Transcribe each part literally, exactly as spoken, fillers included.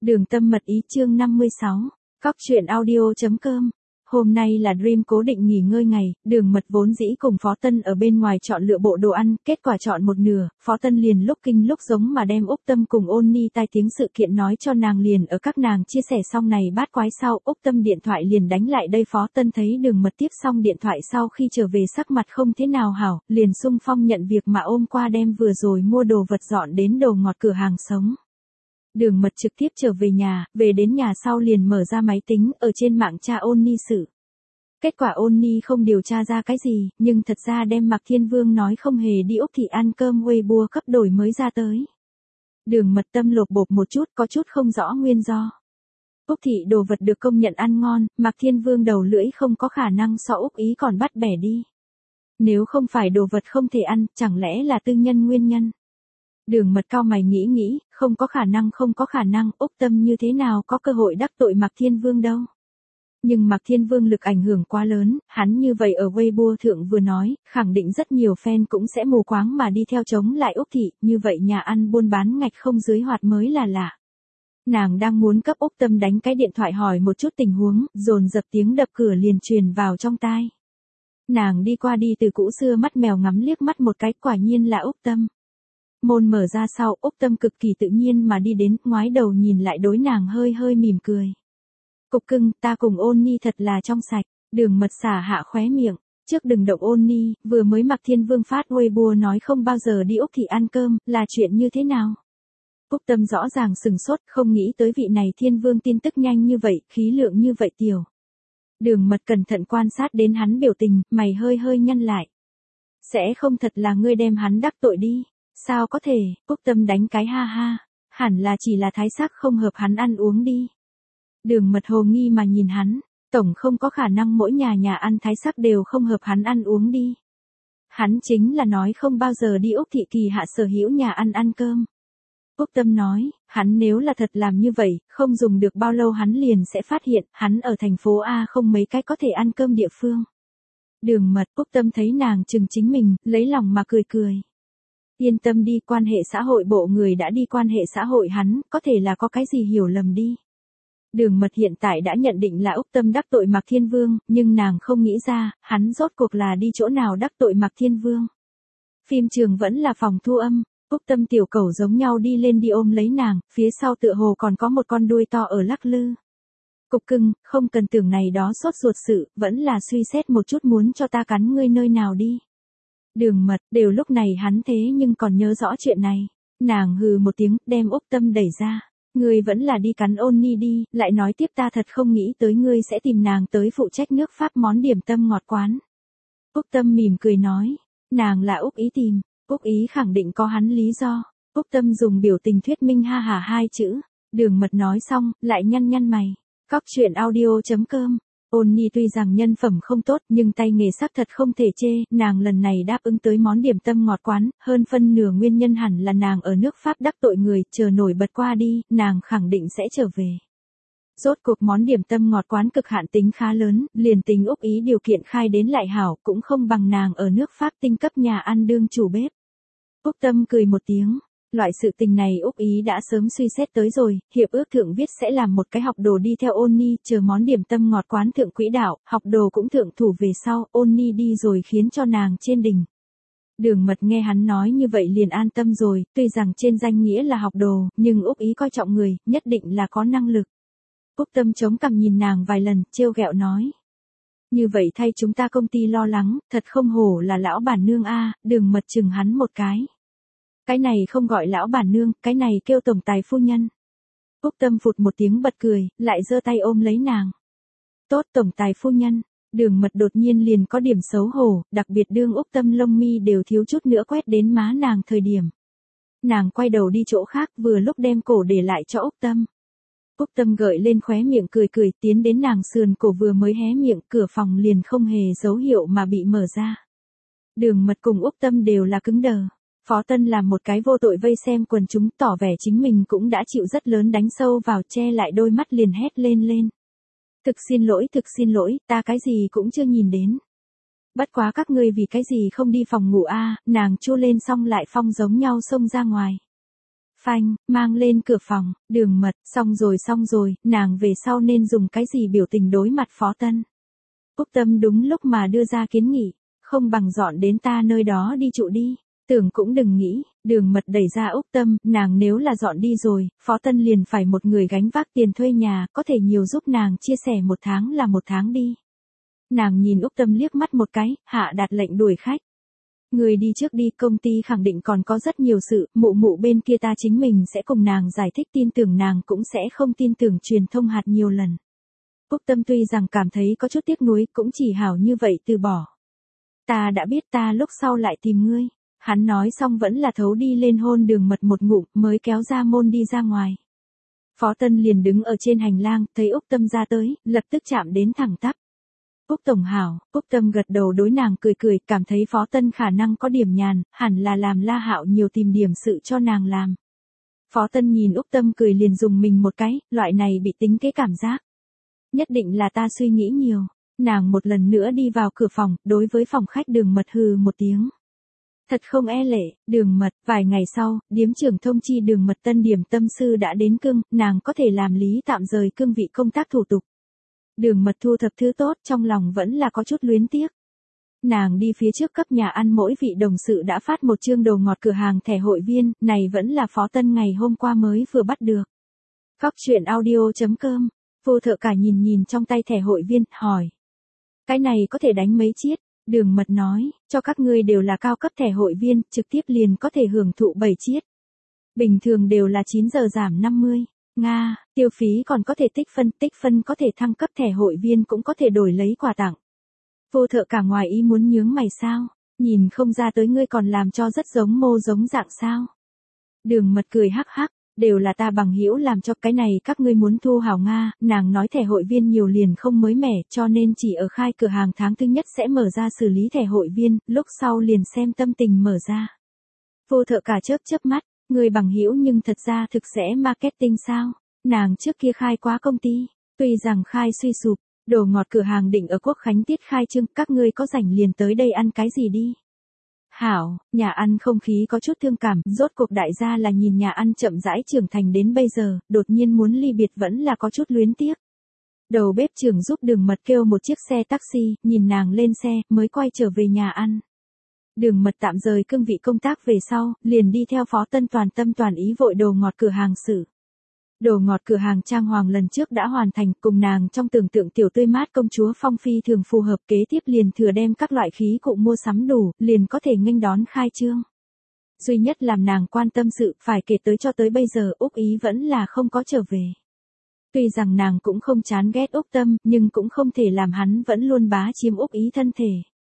Đường tâm mật ý chương năm mươi sáu, Cóc truyện audio.com. Hôm nay là Dream cố định nghỉ ngơi ngày, Đường Mật vốn dĩ cùng Phó Tân ở bên ngoài chọn lựa bộ đồ ăn, kết quả chọn một nửa, Phó Tân liền lúc kinh lúc giống mà đem Úc Tâm cùng Ôn Ni tai tiếng sự kiện nói cho nàng liền ở các nàng chia sẻ xong này bát quái sau, Úc Tâm điện thoại liền đánh lại đây. Phó Tân thấy Đường Mật tiếp xong điện thoại sau khi trở về sắc mặt không thế nào hảo, liền xung phong nhận việc mà ôm qua đem vừa rồi mua đồ vật dọn đến đồ ngọt cửa hàng sống. Đường Mật trực tiếp trở về nhà, về đến nhà sau liền mở ra máy tính, ở trên mạng tra Ôn Ni sự. Kết quả Ôn Ni không điều tra ra cái gì, nhưng thật ra đem Mạc Thiên Vương nói không hề đi Úc Thị ăn cơm Weibo cấp đổi mới ra tới. Đường Mật tâm lột bột một chút, có chút không rõ nguyên do. Úc Thị đồ vật được công nhận ăn ngon, Mạc Thiên Vương đầu lưỡi không có khả năng so Úc ý còn bắt bẻ đi. Nếu không phải đồ vật không thể ăn, chẳng lẽ là tư nhân nguyên nhân? Đường Mật cao mày nghĩ nghĩ, không có khả năng không có khả năng, Úc Tâm như thế nào có cơ hội đắc tội Mạc Thiên Vương đâu. Nhưng Mạc Thiên Vương lực ảnh hưởng quá lớn, hắn như vậy ở Weibo thượng vừa nói, khẳng định rất nhiều fan cũng sẽ mù quáng mà đi theo chống lại Úc Thị, như vậy nhà ăn buôn bán ngạch không dưới hoạt mới là lạ. Nàng đang muốn cấp Úc Tâm đánh cái điện thoại hỏi một chút tình huống, dồn dập tiếng đập cửa liền truyền vào trong tai. Nàng đi qua đi từ cũ xưa mắt mèo ngắm liếc mắt một cái, quả nhiên là Úc Tâm. Môn mở ra sau, Úc Tâm cực kỳ tự nhiên mà đi đến, ngoái đầu nhìn lại đối nàng hơi hơi mỉm cười. Cục cưng, ta cùng Ôn Ni thật là trong sạch. Đường Mật xả hạ khóe miệng, trước đừng động Ôn Ni, vừa mới Mạc Thiên Vương phát Weibo nói không bao giờ đi Úc Thị ăn cơm, là chuyện như thế nào? Úc Tâm rõ ràng sừng sốt, không nghĩ tới vị này Thiên Vương tin tức nhanh như vậy, khí lượng như vậy tiểu. Đường Mật cẩn thận quan sát đến hắn biểu tình, mày hơi hơi nhăn lại. Sẽ không thật là ngươi đem hắn đắc tội đi. Sao có thể, Úc Tâm đánh cái ha ha, hẳn là chỉ là thái sắc không hợp hắn ăn uống đi. Đường Mật hồ nghi mà nhìn hắn, tổng không có khả năng mỗi nhà nhà ăn thái sắc đều không hợp hắn ăn uống đi. Hắn chính là nói không bao giờ đi Úc Thị kỳ hạ sở hữu nhà ăn ăn cơm. Úc Tâm nói, hắn nếu là thật làm như vậy, không dùng được bao lâu hắn liền sẽ phát hiện, hắn ở thành phố A không mấy cái có thể ăn cơm địa phương. Đường Mật, Úc Tâm thấy nàng chừng chính mình, lấy lòng mà cười cười. Yên tâm đi, quan hệ xã hội bộ người đã đi quan hệ xã hội hắn, có thể là có cái gì hiểu lầm đi. Đường Mật hiện tại đã nhận định là Úc Tâm đắc tội Mạc Thiên Vương, nhưng nàng không nghĩ ra, hắn rốt cuộc là đi chỗ nào đắc tội Mạc Thiên Vương. Phim trường vẫn là phòng thu âm, Úc Tâm tiểu cẩu giống nhau đi lên đi ôm lấy nàng, phía sau tựa hồ còn có một con đuôi to ở lắc lư. Cục cưng, không cần tưởng này đó sốt ruột sự, vẫn là suy xét một chút muốn cho ta cắn ngươi nơi nào đi. Đường Mật, đều lúc này hắn thế nhưng còn nhớ rõ chuyện này. Nàng hừ một tiếng, đem Úc Tâm đẩy ra. Ngươi vẫn là đi cắn Ôn Ni đi, lại nói tiếp ta thật không nghĩ tới ngươi sẽ tìm nàng tới phụ trách nước Pháp món điểm tâm ngọt quán. Úc Tâm mỉm cười nói, nàng là Úc ý tìm, Úc ý khẳng định có hắn lý do. Úc Tâm dùng biểu tình thuyết minh ha hả hai chữ. Đường Mật nói xong, lại nhăn nhăn mày. Cóc truyện audio.com. Ôn Ni tuy rằng nhân phẩm không tốt nhưng tay nghề sắc thật không thể chê, nàng lần này đáp ứng tới món điểm tâm ngọt quán, hơn phân nửa nguyên nhân hẳn là nàng ở nước Pháp đắc tội người, chờ nổi bật qua đi, nàng khẳng định sẽ trở về. Rốt cuộc món điểm tâm ngọt quán cực hạn tính khá lớn, liền tính Úc ý điều kiện khai đến lại hảo, cũng không bằng nàng ở nước Pháp tinh cấp nhà ăn đương chủ bếp. Úc Tâm cười một tiếng. Loại sự tình này Úc ý đã sớm suy xét tới rồi, hiệp ước thượng viết sẽ làm một cái học đồ đi theo Ôn Ni, chờ món điểm tâm ngọt quán thượng quỹ đạo, học đồ cũng thượng thủ về sau, Ôn Ni đi rồi khiến cho nàng trên đỉnh. Đường Mật nghe hắn nói như vậy liền an tâm rồi, tuy rằng trên danh nghĩa là học đồ, nhưng Úc ý coi trọng người, nhất định là có năng lực. Úc Tâm chống cằm nhìn nàng vài lần, trêu ghẹo nói. Như vậy thay chúng ta công ty lo lắng, thật không hổ là lão bản nương a. Đường Mật chừng hắn một cái. Cái này không gọi lão bản nương, cái này kêu tổng tài phu nhân. Úc Tâm phụt một tiếng bật cười, lại giơ tay ôm lấy nàng. Tốt tổng tài phu nhân, Đường Mật đột nhiên liền có điểm xấu hổ, đặc biệt đương Úc Tâm lông mi đều thiếu chút nữa quét đến má nàng thời điểm. Nàng quay đầu đi chỗ khác vừa lúc đem cổ để lại cho Úc Tâm. Úc Tâm gợi lên khóe miệng cười cười tiến đến nàng sườn cổ vừa mới hé miệng, cửa phòng liền không hề dấu hiệu mà bị mở ra. Đường Mật cùng Úc Tâm đều là cứng đờ. Phó Tân làm một cái vô tội vây xem quần chúng tỏ vẻ chính mình cũng đã chịu rất lớn đánh sâu vào, che lại đôi mắt liền hét lên lên. Thực xin lỗi, thực xin lỗi, ta cái gì cũng chưa nhìn đến. Bất quá các ngươi vì cái gì không đi phòng ngủ a? Nàng chu lên xong lại phong giống nhau xông ra ngoài. Phanh, mang lên cửa phòng, Đường Mật, xong rồi xong rồi, nàng về sau nên dùng cái gì biểu tình đối mặt Phó Tân. Úc Tâm đúng lúc mà đưa ra kiến nghị, không bằng dọn đến ta nơi đó đi trụ đi. Tưởng cũng đừng nghĩ, Đường Mật đẩy ra Úc Tâm, nàng nếu là dọn đi rồi, Phó Tân liền phải một người gánh vác tiền thuê nhà, có thể nhiều giúp nàng chia sẻ một tháng là một tháng đi. Nàng nhìn Úc Tâm liếc mắt một cái, hạ đạt lệnh đuổi khách. Người đi trước đi, công ty khẳng định còn có rất nhiều sự, mụ mụ bên kia ta chính mình sẽ cùng nàng giải thích, tin tưởng nàng cũng sẽ không tin tưởng truyền thông hạt nhiều lần. Úc Tâm tuy rằng cảm thấy có chút tiếc nuối, cũng chỉ hảo như vậy từ bỏ. Ta đã biết, ta lúc sau lại tìm ngươi. Hắn nói xong vẫn là thấu đi lên hôn Đường Mật một ngụm, mới kéo ra môn đi ra ngoài. Phó Tân liền đứng ở trên hành lang, thấy Úc Tâm ra tới, lập tức chạm đến thẳng tắp. Úc tổng hảo. Úc Tâm gật đầu đối nàng cười cười, cảm thấy Phó Tân khả năng có điểm nhàn, hẳn là làm La Hạo nhiều tìm điểm sự cho nàng làm. Phó Tân nhìn Úc Tâm cười liền dùng mình một cái, loại này bị tính kế cảm giác. Nhất định là ta suy nghĩ nhiều. Nàng một lần nữa đi vào cửa phòng, đối với phòng khách Đường Mật hừ một tiếng. Thật không e lệ, Đường Mật. Vài ngày sau, điếm trưởng thông chi Đường Mật tân điểm tâm sư đã đến cương, nàng có thể làm lý tạm rời cương vị công tác thủ tục. Đường Mật thu thập thứ tốt, trong lòng vẫn là có chút luyến tiếc. Nàng đi phía trước cấp nhà ăn mỗi vị đồng sự đã phát một chương đồ ngọt cửa hàng thẻ hội viên, này vẫn là Phó Tân ngày hôm qua mới vừa bắt được. Cóc truyện audio chấm com, Vô Thợ Cả nhìn nhìn trong tay thẻ hội viên, hỏi. Cái này có thể đánh mấy chiết? Đường Mật nói, cho các ngươi đều là cao cấp thẻ hội viên, trực tiếp liền có thể hưởng thụ bảy chiết. Bình thường đều là chín giờ giảm năm mươi. Nga, tiêu phí còn có thể tích phân, tích phân có thể thăng cấp thẻ hội viên cũng có thể đổi lấy quà tặng. Vô Thợ Cả ngoài ý muốn nhướng mày sao? Nhìn không ra tới ngươi còn làm cho rất giống mô giống dạng sao? Đường Mật cười hắc hắc, đều là ta bằng hữu làm cho, cái này các ngươi muốn thu hảo Nga, nàng nói thẻ hội viên nhiều liền không mới mẻ, cho nên chỉ ở khai cửa hàng tháng thứ nhất sẽ mở ra xử lý thẻ hội viên, lúc sau liền xem tâm tình mở ra. Vô Thợ Cả chớp chớp mắt, người bằng hữu nhưng thật ra thực sẽ marketing sao? Nàng trước kia khai quá công ty, tuy rằng khai suy sụp, đồ ngọt cửa hàng định ở Quốc Khánh tiết khai trương, các ngươi có rảnh liền tới đây ăn cái gì đi. Hảo, nhà ăn không khí có chút thương cảm, rốt cuộc đại gia là nhìn nhà ăn chậm rãi trưởng thành đến bây giờ, đột nhiên muốn ly biệt vẫn là có chút luyến tiếc. Đầu bếp trưởng giúp Đường Mật kêu một chiếc xe taxi, nhìn nàng lên xe, mới quay trở về nhà ăn. Đường Mật tạm rời cương vị công tác về sau, liền đi theo Phó Tân toàn tâm toàn ý vội đồ ngọt cửa hàng xử. Đồ ngọt cửa hàng trang hoàng lần trước đã hoàn thành, cùng nàng trong tưởng tượng tiểu tươi mát công chúa phong phi thường phù hợp, kế tiếp liền thừa đem các loại khí cụ mua sắm đủ, liền có thể nghênh đón khai trương. Duy nhất làm nàng quan tâm sự, phải kể tới cho tới bây giờ Úc Ý vẫn là không có trở về. Tuy rằng nàng cũng không chán ghét Úc Tâm, nhưng cũng không thể làm hắn vẫn luôn bá chiếm Úc Ý thân thể.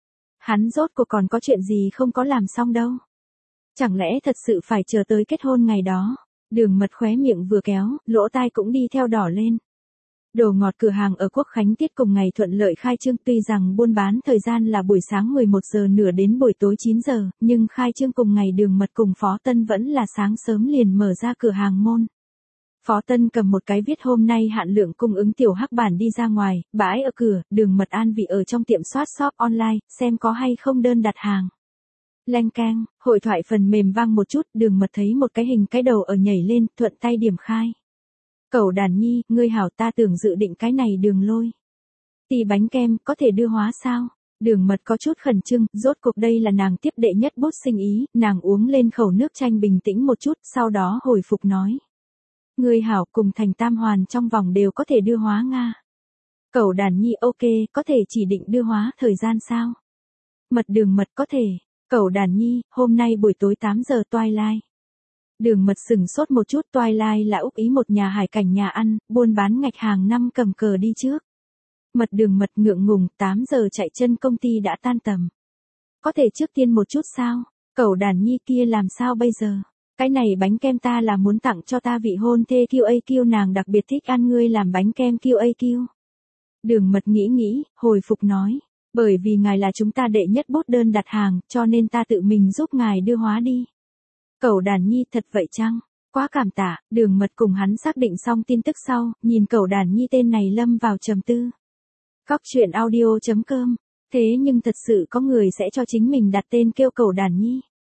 Hắn rốt cuộc còn có chuyện gì không có làm xong đâu. Chẳng lẽ thật sự phải chờ tới kết hôn ngày đó? Đường Mật khóe miệng vừa kéo, lỗ tai cũng đi theo đỏ lên. Đồ ngọt cửa hàng ở Quốc Khánh tiết cùng ngày thuận lợi khai trương, tuy rằng buôn bán thời gian là buổi sáng mười một giờ nửa đến buổi tối chín giờ, nhưng khai trương cùng ngày Đường Mật cùng Phó Tân vẫn là sáng sớm liền mở ra cửa hàng môn. Phó Tân cầm một cái viết hôm nay hạn lượng cung ứng tiểu hắc bản đi ra ngoài, bãi ở cửa, Đường Mật an vị ở trong tiệm soát shop online, xem có hay không đơn đặt hàng. Leng keng, hội thoại phần mềm vang một chút, Đường Mật thấy một cái hình cái đầu ở nhảy lên, thuận tay điểm khai. Cẩu đàn nhi, ngươi hảo, ta tưởng dự định cái này Đường Lôi. Tì bánh kem, có thể đưa hóa sao? Đường Mật có chút khẩn trương, rốt cuộc đây là nàng tiếp đệ nhất bút sinh ý, nàng uống lên khẩu nước chanh bình tĩnh một chút, sau đó hồi phục nói. Ngươi hảo, cùng thành tam hoàn trong vòng đều có thể đưa hóa Nga. Cẩu đàn nhi, ok, có thể chỉ định đưa hóa thời gian sao? Mật Đường Mật có thể. Cẩu đàn nhi, hôm nay buổi tối tám giờ Twilight. Đường Mật sừng sốt một chút, Twilight là Úc Ý một nhà hải cảnh nhà ăn, buôn bán ngạch hàng năm cầm cờ đi trước. Mật Đường Mật ngượng ngùng, tám giờ chạy chân công ty đã tan tầm. Có thể trước tiên một chút sao? Cẩu đàn nhi kia làm sao bây giờ? Cái này bánh kem ta là muốn tặng cho ta vị hôn thê quy a quy, nàng đặc biệt thích ăn ngươi làm bánh kem quy a quy. Đường Mật nghĩ nghĩ, hồi phục nói. Bởi vì ngài là chúng ta đệ nhất bốt đơn đặt hàng, cho nên ta tự mình giúp ngài đưa hóa đi. Cẩu đàn nhi, thật vậy chăng? Quá cảm tạ. Đường Mật cùng hắn xác định xong tin tức sau, nhìn cẩu đàn nhi tên này lâm vào trầm tư. Cóc truyện audio chấm com. Thế nhưng thật sự có người sẽ cho chính mình đặt tên kêu cẩu đàn nhi.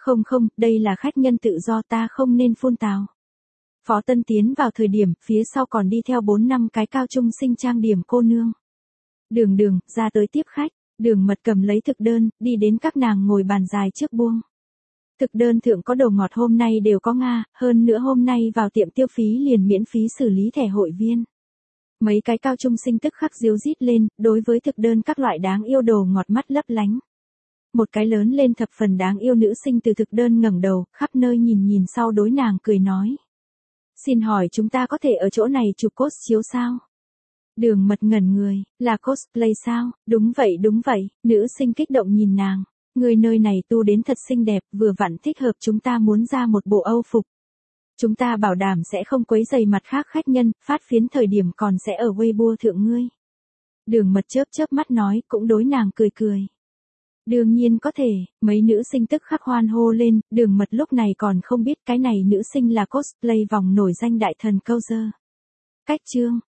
Không không, đây là khách nhân tự do ta không nên phun tào. Phó Tân tiến vào thời điểm, phía sau còn đi theo bốn năm cái cao trung sinh trang điểm cô nương. Đường đường, ra tới tiếp khách, Đường Mật cầm lấy thực đơn, đi đến các nàng ngồi bàn dài trước buông. Thực đơn thượng có đồ ngọt hôm nay đều có Nga, hơn nữa hôm nay vào tiệm tiêu phí liền miễn phí xử lý thẻ hội viên. Mấy cái cao trung sinh tức khắc díu dít lên, đối với thực đơn các loại đáng yêu đồ ngọt mắt lấp lánh. Một cái lớn lên thập phần đáng yêu nữ sinh từ thực đơn ngẩng đầu, khắp nơi nhìn nhìn sau đối nàng cười nói. Xin hỏi chúng ta có thể ở chỗ này chụp cos chiếu sao? Đường Mật ngẩn người, là cosplay sao? Đúng vậy đúng vậy, nữ sinh kích động nhìn nàng. Người nơi này tu đến thật xinh đẹp, vừa vặn thích hợp chúng ta muốn ra một bộ Âu phục. Chúng ta bảo đảm sẽ không quấy rầy mặt khác khách nhân, phát phiến thời điểm còn sẽ ở Weibo thượng ngươi. Đường Mật chớp chớp mắt nói, cũng đối nàng cười cười. Đương nhiên có thể, mấy nữ sinh tức khắc hoan hô lên, Đường Mật lúc này còn không biết cái này nữ sinh là cosplay vòng nổi danh đại thần câu dơ. Cách chương,